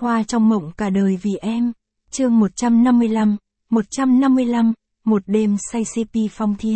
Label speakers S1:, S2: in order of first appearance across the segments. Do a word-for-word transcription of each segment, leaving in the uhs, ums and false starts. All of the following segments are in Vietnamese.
S1: Hoa trong mộng cả đời vì em. Chương một trăm năm mươi lăm, một trăm năm mươi lăm, một đêm say xê pê Phong Thiên.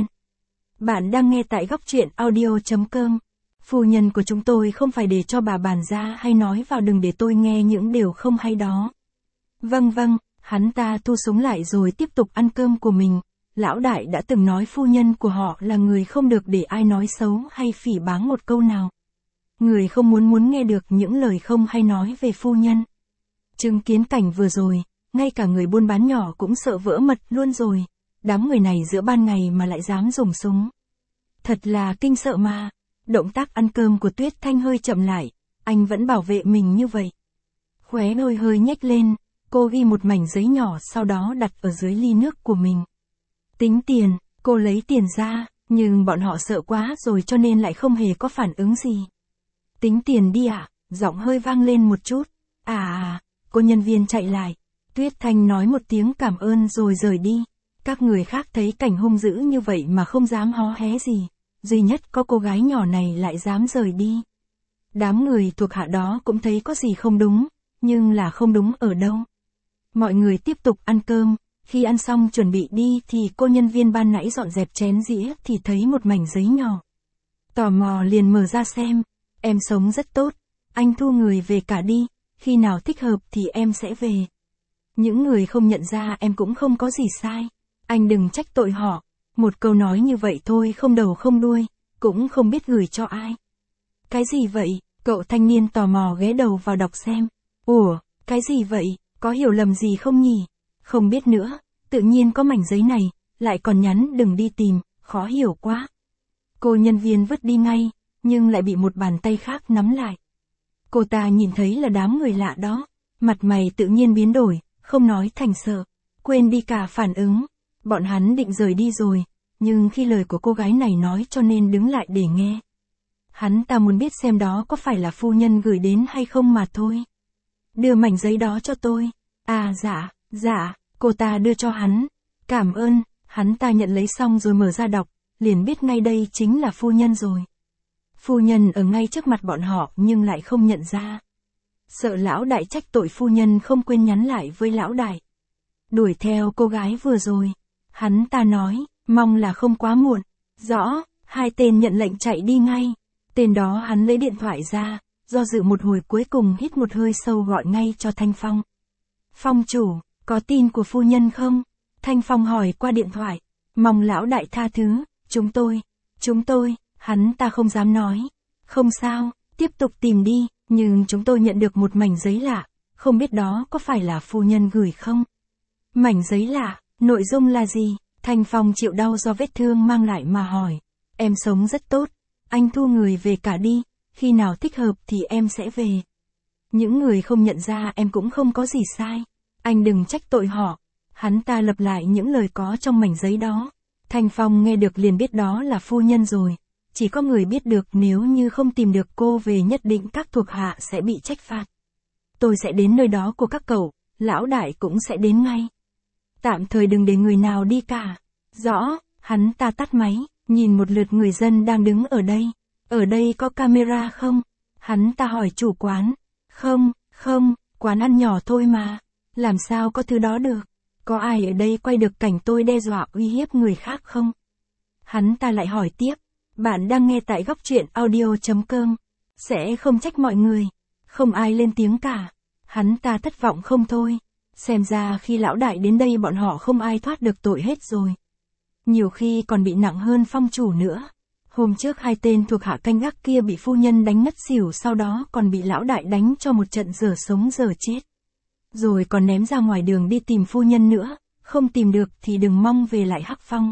S1: Bạn đang nghe tại góc truyện audio chấm com. Phu nhân của chúng tôi không phải để cho bà bàn ra hay nói vào, đừng để tôi nghe những điều không hay đó. Vâng vâng, hắn ta thu súng lại rồi tiếp tục ăn cơm của mình. Lão đại đã từng nói phu nhân của họ là người không được để ai nói xấu hay phỉ báng một câu nào. Người không muốn muốn nghe được những lời không hay nói về phu nhân. Chứng kiến cảnh vừa rồi, ngay cả người buôn bán nhỏ cũng sợ vỡ mật luôn rồi. Đám người này giữa ban ngày mà lại dám dùng súng. Thật là kinh sợ mà. Động tác ăn cơm của Tuyết Thanh hơi chậm lại, anh vẫn bảo vệ mình như vậy. Khóe môi hơi nhếch lên, cô ghi một mảnh giấy nhỏ sau đó đặt ở dưới ly nước của mình. Tính tiền, cô lấy tiền ra, nhưng bọn họ sợ quá rồi cho nên lại không hề có phản ứng gì. Tính tiền đi ạ, à? Giọng hơi vang lên một chút. À à, cô nhân viên chạy lại. Tuyết Thanh nói một tiếng cảm ơn rồi rời đi. Các người khác thấy cảnh hung dữ như vậy mà không dám hó hé gì. Duy nhất có cô gái nhỏ này lại dám rời đi. Đám người thuộc hạ đó cũng thấy có gì không đúng, nhưng là không đúng ở đâu. Mọi người tiếp tục ăn cơm, khi ăn xong chuẩn bị đi thì cô nhân viên ban nãy dọn dẹp chén dĩa thì thấy một mảnh giấy nhỏ. Tò mò liền mở ra xem, em sống rất tốt, anh thu người về cả đi, khi nào thích hợp thì em sẽ về. Những người không nhận ra em cũng không có gì sai, anh đừng trách tội họ. Một câu nói như vậy thôi không đầu không đuôi, cũng không biết gửi cho ai. Cái gì vậy? Cậu thanh niên tò mò ghé đầu vào đọc xem. Ủa, cái gì vậy? Có hiểu lầm gì không nhỉ? Không biết nữa, tự nhiên có mảnh giấy này, lại còn nhắn đừng đi tìm, khó hiểu quá. Cô nhân viên vứt đi ngay, nhưng lại bị một bàn tay khác nắm lại. Cô ta nhìn thấy là đám người lạ đó, mặt mày tự nhiên biến đổi, không nói thành sợ, quên đi cả phản ứng. Bọn hắn định rời đi rồi, nhưng khi lời của cô gái này nói cho nên đứng lại để nghe. Hắn ta muốn biết xem đó có phải là phu nhân gửi đến hay không mà thôi. Đưa mảnh giấy đó cho tôi. À dạ, dạ, cô ta đưa cho hắn. Cảm ơn, hắn ta nhận lấy xong rồi mở ra đọc, liền biết ngay đây chính là phu nhân rồi. Phu nhân ở ngay trước mặt bọn họ nhưng lại không nhận ra. Sợ lão đại trách tội phu nhân không quên nhắn lại với lão đại. Đuổi theo cô gái vừa rồi. Hắn ta nói, mong là không quá muộn. Rõ, hai tên nhận lệnh chạy đi ngay. Tên đó hắn lấy điện thoại ra, do dự một hồi cuối cùng hít một hơi sâu gọi ngay cho Thanh Phong. Phong chủ, có tin của phu nhân không? Thanh Phong hỏi qua điện thoại. Mong lão đại tha thứ, chúng tôi, chúng tôi, hắn ta không dám nói. Không sao, tiếp tục tìm đi, nhưng chúng tôi nhận được một mảnh giấy lạ, không biết đó có phải là phu nhân gửi không? Mảnh giấy lạ. Nội dung là gì? Thanh Phong chịu đau do vết thương mang lại mà hỏi. Em sống rất tốt, anh thu người về cả đi, khi nào thích hợp thì em sẽ về. Những người không nhận ra em cũng không có gì sai, anh đừng trách tội họ. Hắn ta lặp lại những lời có trong mảnh giấy đó. Thanh Phong nghe được liền biết đó là phu nhân rồi. Chỉ có người biết được nếu như không tìm được cô về nhất định các thuộc hạ sẽ bị trách phạt. Tôi sẽ đến nơi đó của các cậu, lão đại cũng sẽ đến ngay. Tạm thời đừng để người nào đi cả. Rõ, hắn ta tắt máy, nhìn một lượt người dân đang đứng ở đây. Ở đây có camera không? Hắn ta hỏi chủ quán. Không, không, quán ăn nhỏ thôi mà. Làm sao có thứ đó được? Có ai ở đây quay được cảnh tôi đe dọa uy hiếp người khác không? Hắn ta lại hỏi tiếp. Bạn đang nghe tại góc truyện audio chấm com. Sẽ không trách mọi người. Không ai lên tiếng cả. Hắn ta thất vọng không thôi. Xem ra khi lão đại đến đây bọn họ không ai thoát được tội hết rồi. Nhiều khi còn bị nặng hơn Phong chủ nữa. Hôm trước hai tên thuộc hạ canh gác kia bị phu nhân đánh ngất xỉu, sau đó còn bị lão đại đánh cho một trận dở sống dở chết. Rồi còn ném ra ngoài đường đi tìm phu nhân nữa, không tìm được thì đừng mong về lại Hắc Phong.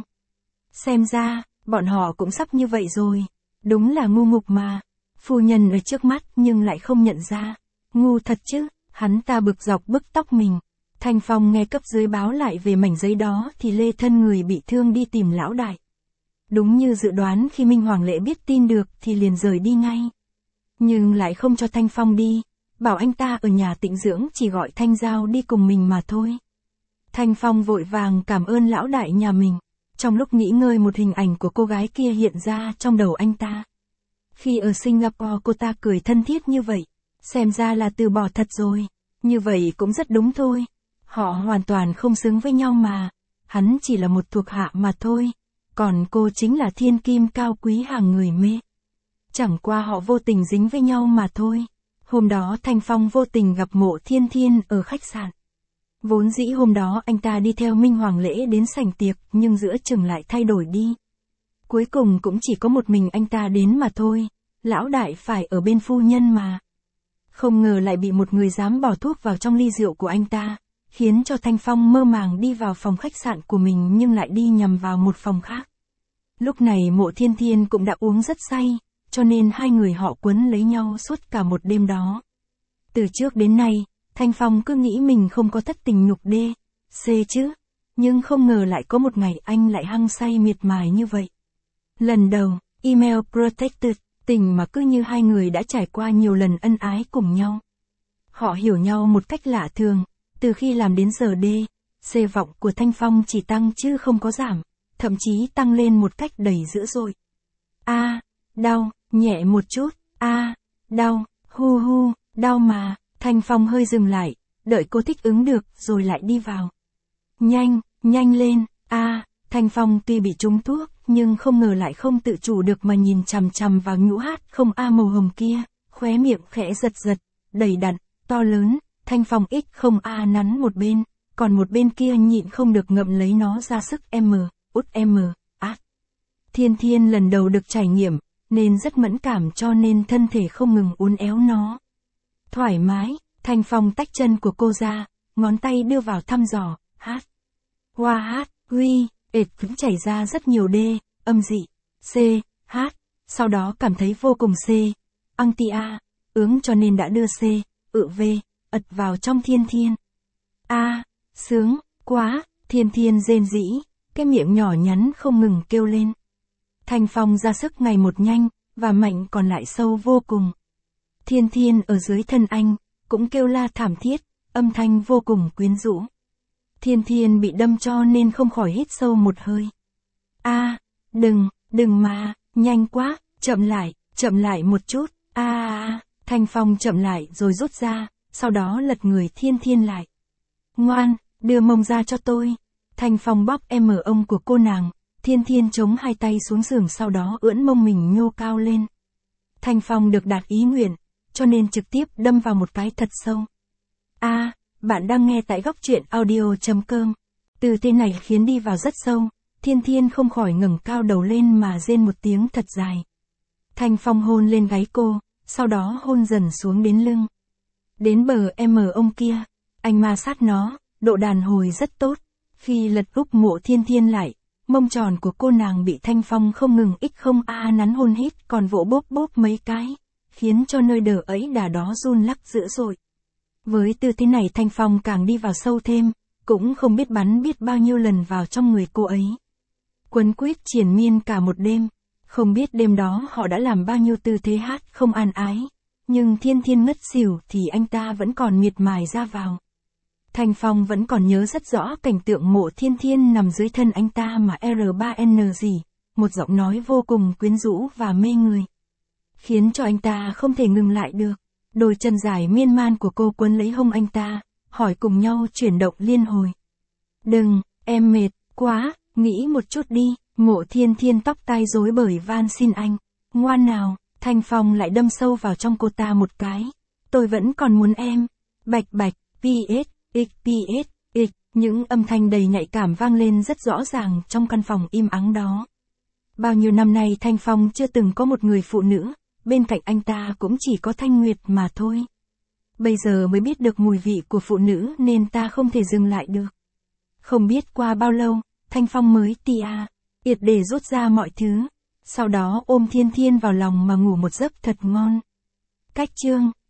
S1: Xem ra, bọn họ cũng sắp như vậy rồi. Đúng là ngu ngục mà. Phu nhân ở trước mắt nhưng lại không nhận ra. Ngu thật chứ, hắn ta bực dọc bức tóc mình. Thanh Phong nghe cấp dưới báo lại về mảnh giấy đó thì lê thân người bị thương đi tìm lão đại. Đúng như dự đoán, khi Minh Hoàng Lệ biết tin được thì liền rời đi ngay. Nhưng lại không cho Thanh Phong đi, bảo anh ta ở nhà tĩnh dưỡng, chỉ gọi Thanh Giao đi cùng mình mà thôi. Thanh Phong vội vàng cảm ơn lão đại nhà mình. Trong lúc nghỉ ngơi một hình ảnh của cô gái kia hiện ra trong đầu anh ta. Khi ở Singapore cô ta cười thân thiết như vậy, xem ra là từ bỏ thật rồi. Như vậy cũng rất đúng thôi. Họ hoàn toàn không xứng với nhau mà. Hắn chỉ là một thuộc hạ mà thôi. Còn cô chính là thiên kim cao quý hàng người mê. Chẳng qua họ vô tình dính với nhau mà thôi. Hôm đó Thanh Phong vô tình gặp Mộ Thiên Thiên ở khách sạn. Vốn dĩ hôm đó anh ta đi theo Minh Hoàng Lễ đến sảnh tiệc, nhưng giữa chừng lại thay đổi đi. Cuối cùng cũng chỉ có một mình anh ta đến mà thôi. Lão đại phải ở bên phu nhân mà. Không ngờ lại bị một người dám bỏ thuốc vào trong ly rượu của anh ta, khiến cho Thanh Phong mơ màng đi vào phòng khách sạn của mình nhưng lại đi nhầm vào một phòng khác. Lúc này Mộ Thiên Thiên cũng đã uống rất say, cho nên hai người họ quấn lấy nhau suốt cả một đêm đó. Từ trước đến nay, Thanh Phong cứ nghĩ mình không có thất tình nhục đê, C chứ, nhưng không ngờ lại có một ngày anh lại hăng say miệt mài như vậy. Lần đầu, email protected, tình mà cứ như hai người đã trải qua nhiều lần ân ái cùng nhau. Họ hiểu nhau một cách lạ thường, từ khi làm đến giờ D, C vọng của Thanh Phong chỉ tăng chứ không có giảm, thậm chí tăng lên một cách đầy dữ dội. A, đau, nhẹ một chút, a, đau, hu hu, đau mà, Thanh Phong hơi dừng lại, đợi cô thích ứng được rồi lại đi vào. Nhanh, nhanh lên, a, Thanh Phong tuy bị trúng thuốc, nhưng không ngờ lại không tự chủ được mà nhìn chằm chằm vào nhũ hát không a màu hồng kia, khóe miệng khẽ giật giật, đầy đặn, to lớn, Thanh Phong x không a nắn một bên, còn một bên kia nhịn không được ngậm lấy nó ra sức M, út M, át. Thiên Thiên lần đầu được trải nghiệm, nên rất mẫn cảm cho nên thân thể không ngừng uốn éo nó. Thoải mái, Thanh Phong tách chân của cô ra, ngón tay đưa vào thăm dò, hát. Hoa hát, huy, ệt cũng chảy ra rất nhiều D, âm dị, C, hát, sau đó cảm thấy vô cùng C, anti A, ướng cho nên đã đưa C, ự V, ật vào trong Thiên Thiên. A, sướng, quá, Thiên Thiên rên rỉ, cái miệng nhỏ nhắn không ngừng kêu lên. Thanh Phong ra sức ngày một nhanh, và mạnh còn lại sâu vô cùng. Thiên Thiên ở dưới thân anh, cũng kêu la thảm thiết, âm thanh vô cùng quyến rũ. Thiên Thiên bị đâm cho nên không khỏi hít sâu một hơi. A, đừng, đừng mà, nhanh quá, chậm lại, chậm lại một chút, a a, Thanh Phong chậm lại rồi rút ra, sau đó lật người Thiên Thiên lại. Ngoan, đưa mông ra cho tôi. Thanh Phong bóp M ông của cô nàng, Thiên Thiên chống hai tay xuống giường sau đó ưỡn mông mình nhô cao lên. Thanh Phong được đạt ý nguyện, cho nên trực tiếp đâm vào một cái thật sâu. A, bạn đang nghe tại góc truyện audio.com. Từ tên này khiến đi vào rất sâu, Thiên Thiên không khỏi ngẩng cao đầu lên mà rên một tiếng thật dài. Thanh Phong hôn lên gáy cô, sau đó hôn dần xuống đến lưng. Đến bờ M ông kia, anh ma sát nó, độ đàn hồi rất tốt. Khi lật úp Mộ Thiên Thiên lại, mông tròn của cô nàng bị Thanh Phong không ngừng x không a nắn hôn hít còn vỗ bóp bóp mấy cái, khiến cho nơi đờ ấy đà đó run lắc dữ dội. Với tư thế này Thanh Phong càng đi vào sâu thêm, cũng không biết bắn biết bao nhiêu lần vào trong người cô ấy. Quấn quýt triền miên cả một đêm, không biết đêm đó họ đã làm bao nhiêu tư thế hát không an ái, nhưng Thiên Thiên ngất xỉu thì anh ta vẫn còn miệt mài ra vào. Thanh Phong vẫn còn nhớ rất rõ cảnh tượng Mộ Thiên Thiên nằm dưới thân anh ta mà R ba N gì, một giọng nói vô cùng quyến rũ và mê người, khiến cho anh ta không thể ngừng lại được. Đôi chân dài miên man của cô quấn lấy hông anh ta, hỏi cùng nhau chuyển động liên hồi. Đừng, em mệt, quá, nghĩ một chút đi. Mộ Thiên Thiên tóc tai rối bời van xin anh. Ngoan nào, Thanh Phong lại đâm sâu vào trong cô ta một cái. Tôi vẫn còn muốn em. Bạch bạch, ps, x ps, x, những âm thanh đầy nhạy cảm vang lên rất rõ ràng trong căn phòng im ắng đó. Bao nhiêu năm nay Thanh Phong chưa từng có một người phụ nữ, bên cạnh anh ta cũng chỉ có Thanh Nguyệt mà thôi. Bây giờ mới biết được mùi vị của phụ nữ nên ta không thể dừng lại được. Không biết qua bao lâu, Thanh Phong mới tia, yệt để rút ra mọi thứ, sau đó ôm Thiên Thiên vào lòng mà ngủ một giấc thật ngon. Cách chương